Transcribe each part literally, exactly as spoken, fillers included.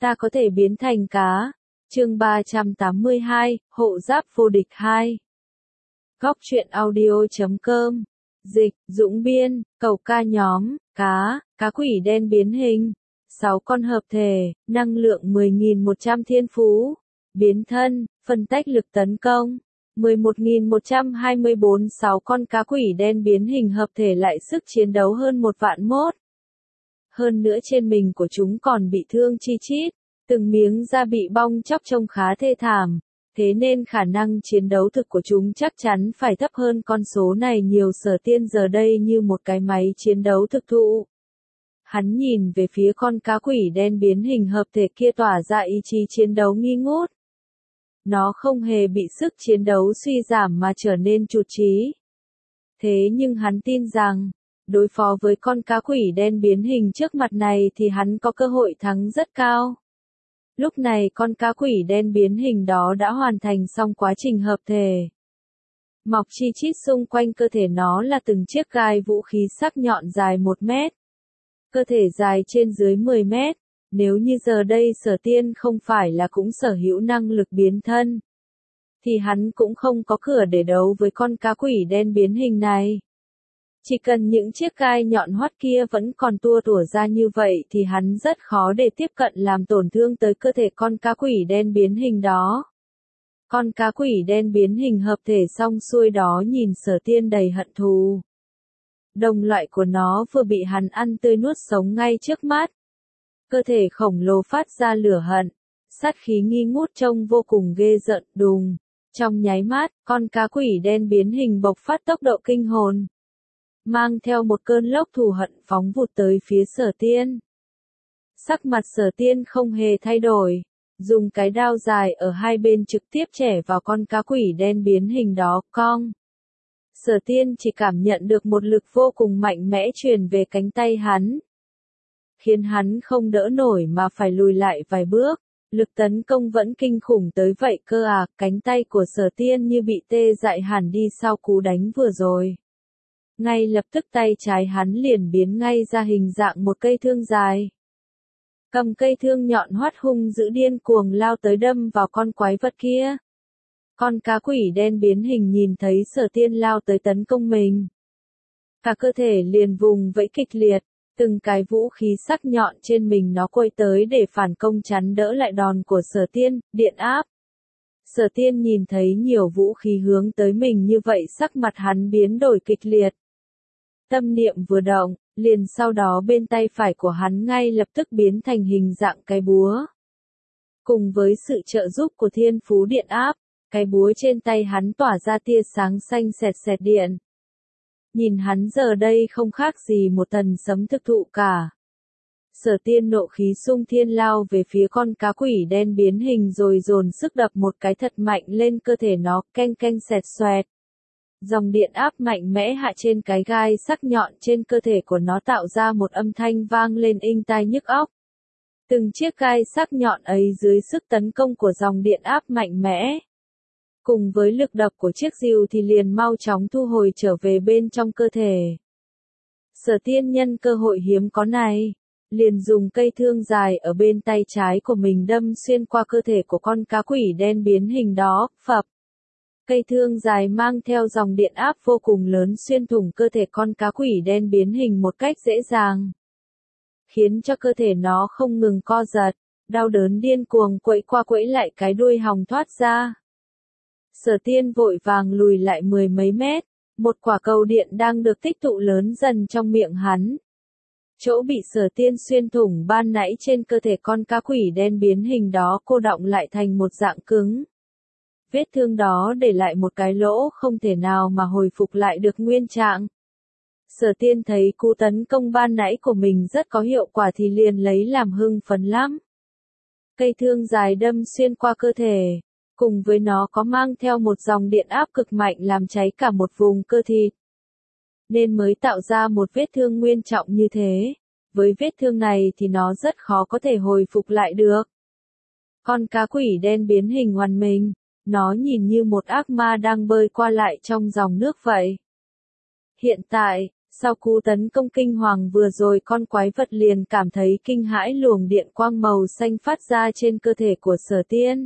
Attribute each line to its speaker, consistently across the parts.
Speaker 1: Ta có thể biến thành cá. Chương ba trăm tám mươi hai, Hộ giáp vô địch hai. Góc truyện audio chấm com. Dịch, Dũng biên, cầu ca nhóm, cá, cá quỷ đen biến hình. sáu con hợp thể, năng lượng mười nghìn một trăm thiên phú. Biến thân, phân tách lực tấn công. mười một nghìn một trăm hai mươi bốn sáu con cá quỷ đen biến hình hợp thể lại sức chiến đấu hơn một vạn mốt. Hơn nữa trên mình của chúng còn bị thương chi chít, từng miếng da bị bong chóc trông khá thê thảm, thế nên khả năng chiến đấu thực của chúng chắc chắn phải thấp hơn con số này nhiều. Sở Tiên giờ đây như một cái máy chiến đấu thực thụ. Hắn nhìn về phía con cá quỷ đen biến hình hợp thể kia tỏa ra ý chí chiến đấu nghi ngút. Nó không hề bị sức chiến đấu suy giảm mà trở nên trụt chí. Thế nhưng hắn tin rằng, đối phó với con cá quỷ đen biến hình trước mặt này thì hắn có cơ hội thắng rất cao. Lúc này con cá quỷ đen biến hình đó đã hoàn thành xong quá trình hợp thể. Mọc chi chít xung quanh cơ thể nó là từng chiếc gai vũ khí sắc nhọn dài một mét. Cơ thể dài trên dưới mười mét. Nếu như giờ đây Sở Tiên không phải là cũng sở hữu năng lực biến thân, thì hắn cũng không có cửa để đấu với con cá quỷ đen biến hình này. Chỉ cần những chiếc gai nhọn hoắt kia vẫn còn tua tủa ra như vậy thì hắn rất khó để tiếp cận làm tổn thương tới cơ thể con cá quỷ đen biến hình đó. Con cá quỷ đen biến hình hợp thể xong xuôi đó nhìn Sở Tiên đầy hận thù. Đồng loại của nó vừa bị hắn ăn tươi nuốt sống ngay trước mắt. Cơ thể khổng lồ phát ra lửa hận, sát khí nghi ngút trông vô cùng ghê rợn. Đùng. Trong nháy mắt, con cá quỷ đen biến hình bộc phát tốc độ kinh hồn, mang theo một cơn lốc thù hận phóng vụt tới phía Sở Tiên. Sắc mặt Sở Tiên không hề thay đổi, dùng cái đao dài ở hai bên trực tiếp chẻ vào con cá quỷ đen biến hình đó. Cong. Sở Tiên chỉ cảm nhận được một lực vô cùng mạnh mẽ truyền về cánh tay hắn, khiến hắn không đỡ nổi mà phải lùi lại vài bước. Lực tấn công vẫn kinh khủng tới vậy cơ à. Cánh tay của Sở Tiên như bị tê dại hẳn đi sau cú đánh vừa rồi. Ngay lập tức tay trái hắn liền biến ngay ra hình dạng một cây thương dài. Cầm cây thương nhọn hoắt hung dữ điên cuồng lao tới đâm vào con quái vật kia. Con cá quỷ đen biến hình nhìn thấy Sở Tiên lao tới tấn công mình, cả cơ thể liền vùng vẫy kịch liệt. Từng cái vũ khí sắc nhọn trên mình nó quay tới để phản công chắn đỡ lại đòn của Sở Tiên. Điện áp. Sở Tiên nhìn thấy nhiều vũ khí hướng tới mình như vậy sắc mặt hắn biến đổi kịch liệt. Tâm niệm vừa động, liền sau đó bên tay phải của hắn ngay lập tức biến thành hình dạng cái búa. Cùng với sự trợ giúp của thiên phú điện áp, cái búa trên tay hắn tỏa ra tia sáng xanh xẹt xẹt điện. Nhìn hắn giờ đây không khác gì một thần sấm thực thụ cả. Sở Tiên nộ khí xung thiên lao về phía con cá quỷ đen biến hình rồi dồn sức đập một cái thật mạnh lên cơ thể nó. Keng keng xẹt xoẹt. Dòng điện áp mạnh mẽ hạ trên cái gai sắc nhọn trên cơ thể của nó tạo ra một âm thanh vang lên inh tai nhức óc. Từng chiếc gai sắc nhọn ấy dưới sức tấn công của dòng điện áp mạnh mẽ, cùng với lực đập của chiếc rìu thì liền mau chóng thu hồi trở về bên trong cơ thể. Sở Tiên nhân cơ hội hiếm có này, liền dùng cây thương dài ở bên tay trái của mình đâm xuyên qua cơ thể của con cá quỷ đen biến hình đó. Phập. Cây thương dài mang theo dòng điện áp vô cùng lớn xuyên thủng cơ thể con cá quỷ đen biến hình một cách dễ dàng, khiến cho cơ thể nó không ngừng co giật, đau đớn điên cuồng quẫy qua quẫy lại cái đuôi hòng thoát ra. Sở Tiên vội vàng lùi lại mười mấy mét, một quả cầu điện đang được tích tụ lớn dần trong miệng hắn. Chỗ bị Sở Tiên xuyên thủng ban nãy trên cơ thể con cá quỷ đen biến hình đó cô đọng lại thành một dạng cứng. Vết thương đó để lại một cái lỗ không thể nào mà hồi phục lại được nguyên trạng. Sở Tiên thấy cú tấn công ban nãy của mình rất có hiệu quả thì liền lấy làm hưng phấn lắm. Cây thương dài đâm xuyên qua cơ thể, cùng với nó có mang theo một dòng điện áp cực mạnh làm cháy cả một vùng cơ thịt, nên mới tạo ra một vết thương nguyên trọng như thế. Với vết thương này thì nó rất khó có thể hồi phục lại được. Con cá quỷ đen biến hình hoàn mình, nó nhìn như một ác ma đang bơi qua lại trong dòng nước vậy. Hiện tại, Sau cú tấn công kinh hoàng vừa rồi, con quái vật liền cảm thấy kinh hãi, luồng điện quang màu xanh phát ra trên cơ thể của Sở Tiên.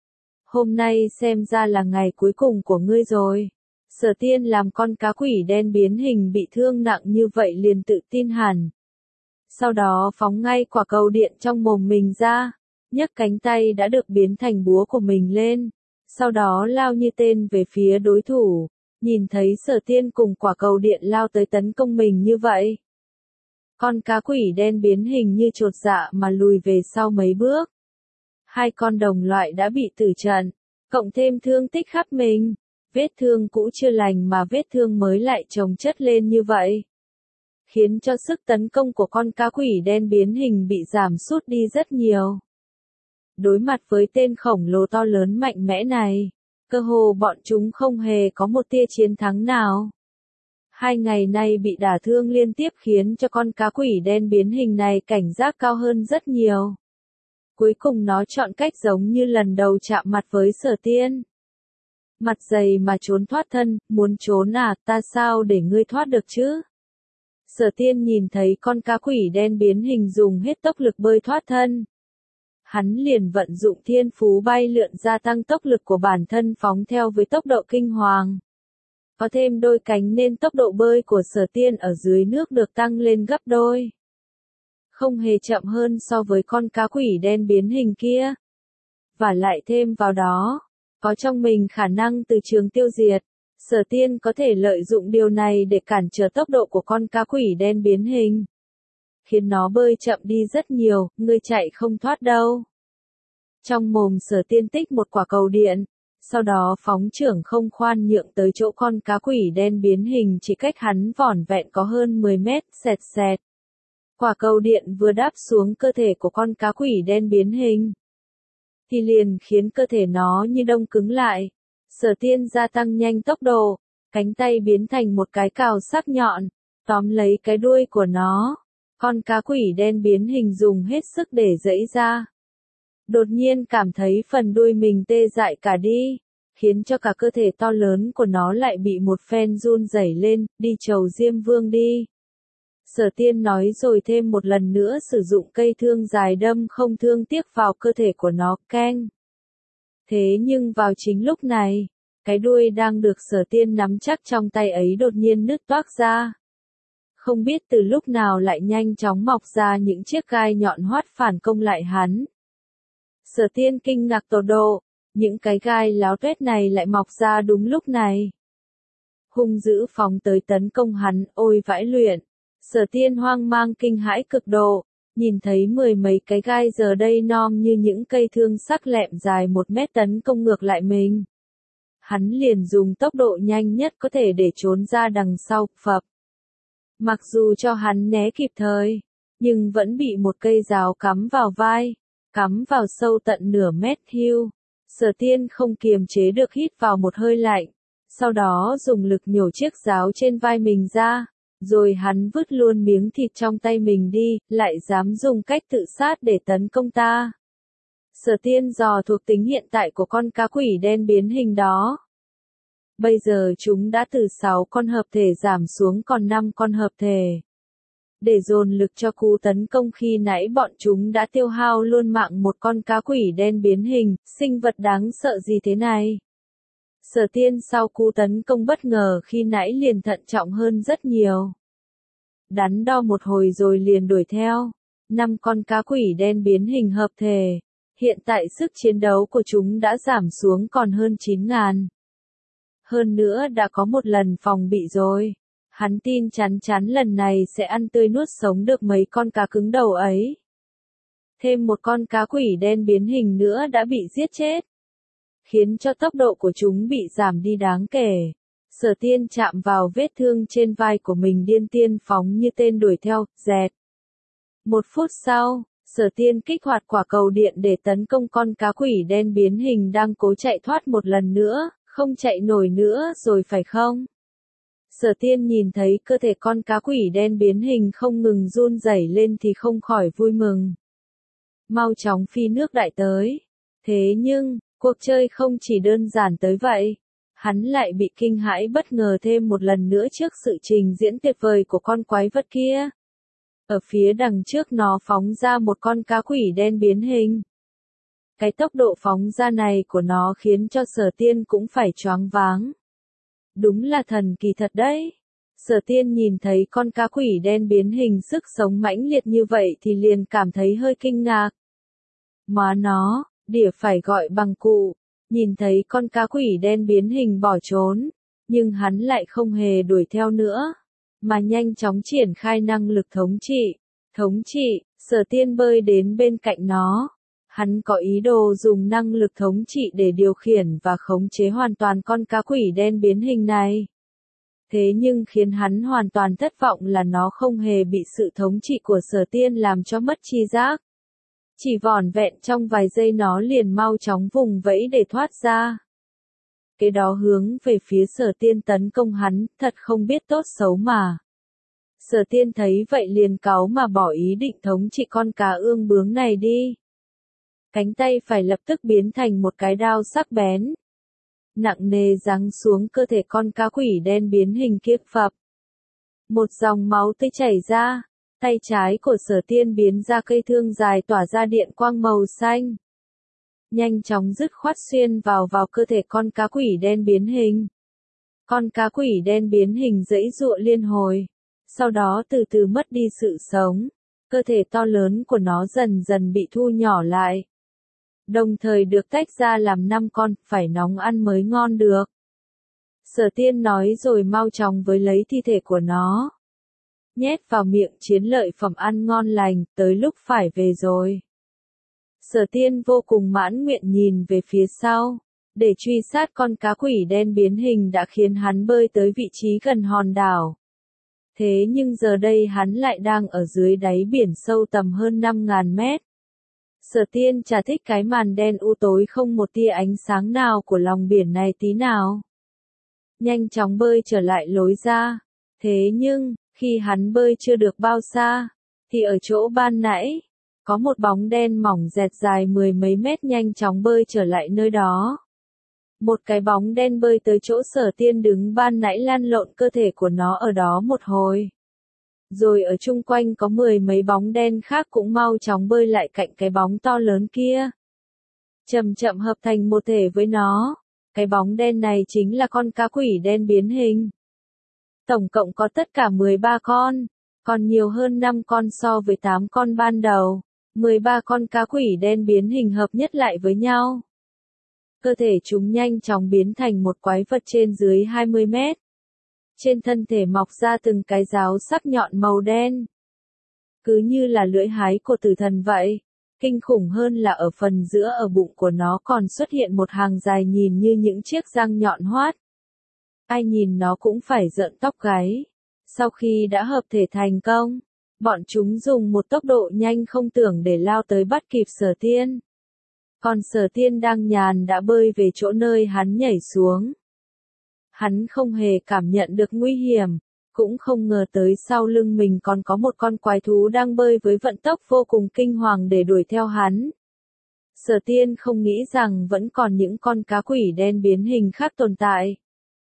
Speaker 1: Hôm nay xem ra là ngày cuối cùng của ngươi rồi. Sở Tiên làm con cá quỷ đen biến hình bị thương nặng như vậy liền tự tin hẳn. Sau đó phóng ngay quả cầu điện trong mồm mình ra, nhấc cánh tay đã được biến thành búa của mình lên, sau đó lao như tên về phía đối thủ. Nhìn thấy Sở Tiên cùng quả cầu điện lao tới tấn công mình như vậy, con cá quỷ đen biến hình như chột dạ mà lùi về sau mấy bước. Hai con đồng loại đã bị tử trận, cộng thêm thương tích khắp mình, vết thương cũ chưa lành mà vết thương mới lại chồng chất lên như vậy, khiến cho sức tấn công của con cá quỷ đen biến hình bị giảm sút đi rất nhiều. Đối mặt với tên khổng lồ to lớn mạnh mẽ này, cơ hồ bọn chúng không hề có một tia chiến thắng nào. Hai ngày nay bị đả thương liên tiếp khiến cho con cá quỷ đen biến hình này cảnh giác cao hơn rất nhiều. Cuối cùng nó chọn cách giống như lần đầu chạm mặt với Sở Tiên. Mặt dày mà trốn thoát thân, muốn trốn à, ta sao để ngươi thoát được chứ? Sở Tiên nhìn thấy con cá quỷ đen biến hình dùng hết tốc lực bơi thoát thân. Hắn liền vận dụng thiên phú bay lượn gia tăng tốc lực của bản thân phóng theo với tốc độ kinh hoàng. Có thêm đôi cánh nên tốc độ bơi của Sở Tiên ở dưới nước được tăng lên gấp đôi. Không hề chậm hơn so với con cá quỷ đen biến hình kia. Và lại thêm vào đó, có trong mình khả năng từ trường tiêu diệt. Sở Tiên có thể lợi dụng điều này để cản trở tốc độ của con cá quỷ đen biến hình, khiến nó bơi chậm đi rất nhiều, ngươi chạy không thoát đâu. Trong mồm Sở Tiên tích một quả cầu điện, sau đó phóng trưởng không khoan nhượng tới chỗ con cá quỷ đen biến hình chỉ cách hắn vỏn vẹn có hơn mười mét, xẹt xẹt. Quả cầu điện vừa đáp xuống cơ thể của con cá quỷ đen biến hình, thì liền khiến cơ thể nó như đông cứng lại. Sở Tiên gia tăng nhanh tốc độ, cánh tay biến thành một cái cào sắc nhọn, tóm lấy cái đuôi của nó. Con cá quỷ đen biến hình dùng hết sức để giãy ra. Đột nhiên cảm thấy phần đuôi mình tê dại cả đi, khiến cho cả cơ thể to lớn của nó lại bị một phen run rẩy lên, đi chầu Diêm Vương đi. Sở Tiên nói rồi thêm một lần nữa sử dụng cây thương dài đâm không thương tiếc vào cơ thể của nó, keng. Thế nhưng vào chính lúc này, cái đuôi đang được Sở Tiên nắm chắc trong tay ấy đột nhiên nứt toác ra. Không biết từ lúc nào lại nhanh chóng mọc ra những chiếc gai nhọn hoắt phản công lại hắn. Sở Tiên kinh ngạc tột độ, những cái gai láo tuét này lại mọc ra đúng lúc này. Hung dữ phóng tới tấn công hắn, ôi vãi luyện. Sở Tiên hoang mang kinh hãi cực độ, nhìn thấy mười mấy cái gai giờ đây nom như những cây thương sắc lẹm dài một mét tấn công ngược lại mình. Hắn liền dùng tốc độ nhanh nhất có thể để trốn ra đằng sau, phập. Mặc dù cho hắn né kịp thời, nhưng vẫn bị một cây giáo cắm vào vai, cắm vào sâu tận nửa mét hiu. Sở Tiên không kiềm chế được hít vào một hơi lạnh, sau đó dùng lực nhổ chiếc giáo trên vai mình ra, rồi hắn vứt luôn miếng thịt trong tay mình đi, lại dám dùng cách tự sát để tấn công ta. Sở Tiên dò thuộc tính hiện tại của con cá quỷ đen biến hình đó. Bây giờ chúng đã từ sáu con hợp thể giảm xuống còn năm con hợp thể. Để dồn lực cho cú tấn công khi nãy bọn chúng đã tiêu hao luôn mạng một con cá quỷ đen biến hình, sinh vật đáng sợ gì thế này. Sở Tiên sau cú tấn công bất ngờ khi nãy liền thận trọng hơn rất nhiều. Đắn đo một hồi rồi liền đuổi theo. Năm con cá quỷ đen biến hình hợp thể. Hiện tại sức chiến đấu của chúng đã giảm xuống còn hơn chín ngàn. Hơn nữa đã có một lần phòng bị rồi. Hắn tin chắn chắn lần này sẽ ăn tươi nuốt sống được mấy con cá cứng đầu ấy. Thêm một con cá quỷ đen biến hình nữa đã bị giết chết, khiến cho tốc độ của chúng bị giảm đi đáng kể. Sở Tiên chạm vào vết thương trên vai của mình điên tiên phóng như tên đuổi theo, dẹt. Một phút sau, Sở Tiên kích hoạt quả cầu điện để tấn công con cá quỷ đen biến hình đang cố chạy thoát một lần nữa, không chạy nổi nữa rồi phải không? Sở Tiên nhìn thấy cơ thể con cá quỷ đen biến hình không ngừng run rẩy lên thì không khỏi vui mừng. Mau chóng phi nước đại tới. Thế nhưng, cuộc chơi không chỉ đơn giản tới vậy. hắn lại bị kinh hãi bất ngờ thêm một lần nữa trước sự trình diễn tuyệt vời của con quái vật kia. Ở phía đằng trước nó phóng ra một con cá quỷ đen biến hình. Cái tốc độ phóng ra này của nó khiến cho Sở Tiên cũng phải choáng váng. Đúng là thần kỳ thật đấy. Sở Tiên nhìn thấy con cá quỷ đen biến hình sức sống mãnh liệt như vậy thì liền cảm thấy hơi kinh ngạc. Má nó, đỉa phải gọi bằng cụ. Nhìn thấy con cá quỷ đen biến hình bỏ trốn, nhưng hắn lại không hề đuổi theo nữa, mà nhanh chóng triển khai năng lực thống trị. Thống trị, Sở Tiên bơi đến bên cạnh nó. Hắn có ý đồ dùng năng lực thống trị để điều khiển và khống chế hoàn toàn con cá quỷ đen biến hình này. Thế nhưng khiến hắn hoàn toàn thất vọng là nó không hề bị sự thống trị của Sở Tiên làm cho mất tri giác. Chỉ vỏn vẹn trong vài giây nó liền mau chóng vùng vẫy để thoát ra. Cái đó hướng về phía Sở Tiên tấn công hắn, thật không biết tốt xấu mà. Sở Tiên thấy vậy liền cáu mà bỏ ý định thống trị con cá ương bướm này đi. Cánh tay phải lập tức biến thành một cái đao sắc bén. Nặng nề giáng xuống cơ thể con cá quỷ đen biến hình kia phập. Một dòng máu tươi chảy ra, tay trái của Sở Tiên biến ra cây thương dài tỏa ra điện quang màu xanh. Nhanh chóng dứt khoát xuyên vào vào cơ thể con cá quỷ đen biến hình. Con cá quỷ đen biến hình giãy giụa liên hồi, sau đó từ từ mất đi sự sống. Cơ thể to lớn của nó dần dần bị thu nhỏ lại. Đồng thời được tách ra làm năm con, phải nóng ăn mới ngon được. Sở Tiên nói rồi mau chóng với lấy thi thể của nó. Nhét vào miệng chiến lợi phẩm ăn ngon lành, tới lúc phải về rồi. Sở Tiên vô cùng mãn nguyện nhìn về phía sau. Để truy sát con cá quỷ đen biến hình đã khiến hắn bơi tới vị trí gần hòn đảo. Thế nhưng giờ đây hắn lại đang ở dưới đáy biển sâu tầm hơn năm nghìn mét. Sở Tiên chả thích cái màn đen u tối không một tia ánh sáng nào của lòng biển này tí nào. Nhanh chóng bơi trở lại lối ra. Thế nhưng, khi hắn bơi chưa được bao xa, thì ở chỗ ban nãy, có một bóng đen mỏng dẹt dài mười mấy mét nhanh chóng bơi trở lại nơi đó. Một cái bóng đen bơi tới chỗ Sở Tiên đứng ban nãy lăn lộn cơ thể của nó ở đó một hồi. Rồi ở chung quanh có mười mấy bóng đen khác cũng mau chóng bơi lại cạnh cái bóng to lớn kia. Chậm chậm hợp thành một thể với nó. Cái bóng đen này chính là con cá quỷ đen biến hình. Tổng cộng có tất cả mười ba con, còn nhiều hơn năm con so với tám con ban đầu. mười ba con cá quỷ đen biến hình hợp nhất lại với nhau. Cơ thể chúng nhanh chóng biến thành một quái vật trên dưới hai mươi mét. Trên thân thể mọc ra từng cái giáo sắc nhọn màu đen. Cứ như là lưỡi hái của tử thần vậy. Kinh khủng hơn là ở phần giữa ở bụng của nó còn xuất hiện một hàng dài nhìn như những chiếc răng nhọn hoắt. Ai nhìn nó cũng phải rợn tóc gáy. Sau khi đã hợp thể thành công, bọn chúng dùng một tốc độ nhanh không tưởng để lao tới bắt kịp Sở Tiên. Còn Sở Tiên đang nhàn đã bơi về chỗ nơi hắn nhảy xuống. Hắn không hề cảm nhận được nguy hiểm, cũng không ngờ tới sau lưng mình còn có một con quái thú đang bơi với vận tốc vô cùng kinh hoàng để đuổi theo hắn. Sở Tiên không nghĩ rằng vẫn còn những con cá quỷ đen biến hình khác tồn tại.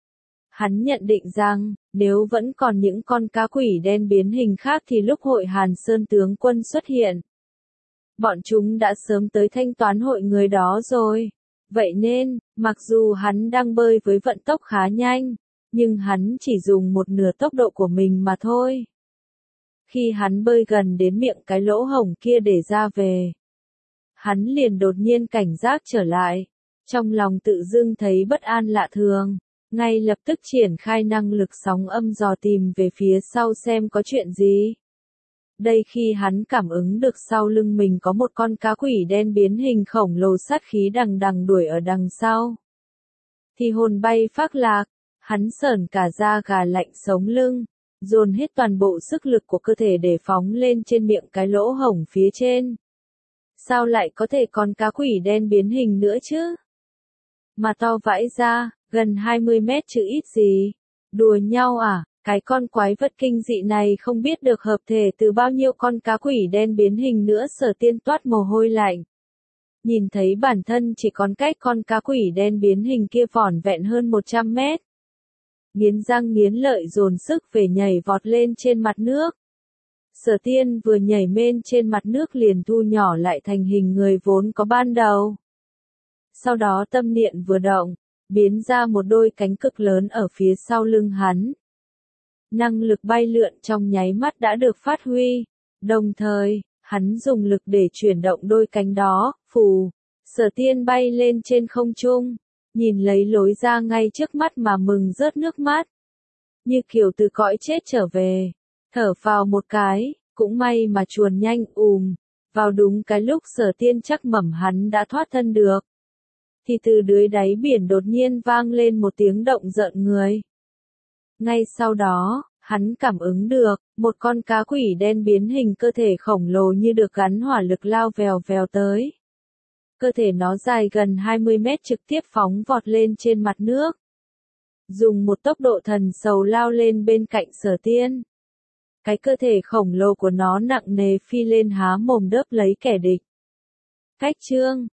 Speaker 1: Hắn nhận định rằng, nếu vẫn còn những con cá quỷ đen biến hình khác thì lúc hội Hàn Sơn tướng quân xuất hiện, bọn chúng đã sớm tới thanh toán hội người đó rồi. Vậy nên, mặc dù hắn đang bơi với vận tốc khá nhanh, nhưng hắn chỉ dùng một nửa tốc độ của mình mà thôi. Khi hắn bơi gần đến miệng cái lỗ hổng kia để ra về, hắn liền đột nhiên cảnh giác trở lại. Trong lòng tự dưng thấy bất an lạ thường, ngay lập tức triển khai năng lực sóng âm dò tìm về phía sau xem có chuyện gì. Đây khi hắn cảm ứng được sau lưng mình có một con cá quỷ đen biến hình khổng lồ sát khí đằng đằng đuổi ở đằng sau. Thì hồn bay phác lạc, hắn sởn cả da gà lạnh sống lưng, dồn hết toàn bộ sức lực của cơ thể để phóng lên trên miệng cái lỗ hổng phía trên. Sao lại có thể con cá quỷ đen biến hình nữa chứ? Mà to vãi ra, gần hai mươi mét chứ ít gì. Đùa nhau à? Cái con quái vật kinh dị này không biết được hợp thể từ bao nhiêu con cá quỷ đen biến hình nữa. Sở Tiên toát mồ hôi lạnh. nhìn thấy bản thân chỉ còn cách con cá quỷ đen biến hình kia vỏn vẹn hơn một trăm mét. Nghiến răng nghiến lợi dồn sức về nhảy vọt lên trên mặt nước. Sở Tiên vừa nhảy lên trên mặt nước liền thu nhỏ lại thành hình người vốn có ban đầu. Sau đó tâm niệm vừa động, biến ra một đôi cánh cực lớn ở phía sau lưng hắn. Năng lực bay lượn trong nháy mắt đã được phát huy, đồng thời, hắn dùng lực để chuyển động đôi cánh đó, phù. Sở Tiên bay lên trên không trung, nhìn lấy lối ra ngay trước mắt mà mừng rớt nước mắt. Như kiểu từ cõi chết trở về, thở vào một cái, cũng may mà chuồn nhanh ùm, vào đúng cái lúc Sở Tiên chắc mẩm hắn đã thoát thân được. Thì từ dưới đáy biển đột nhiên vang lên một tiếng động rợn người. Ngay sau đó, hắn cảm ứng được, một con cá quỷ đen biến hình cơ thể khổng lồ như được gắn hỏa lực lao vèo vèo tới. Cơ thể nó dài gần hai mươi mét trực tiếp phóng vọt lên trên mặt nước. Dùng một tốc độ thần sầu lao lên bên cạnh Sở Tiên. Cái cơ thể khổng lồ của nó nặng nề phi lên há mồm đớp lấy kẻ địch. Cách chương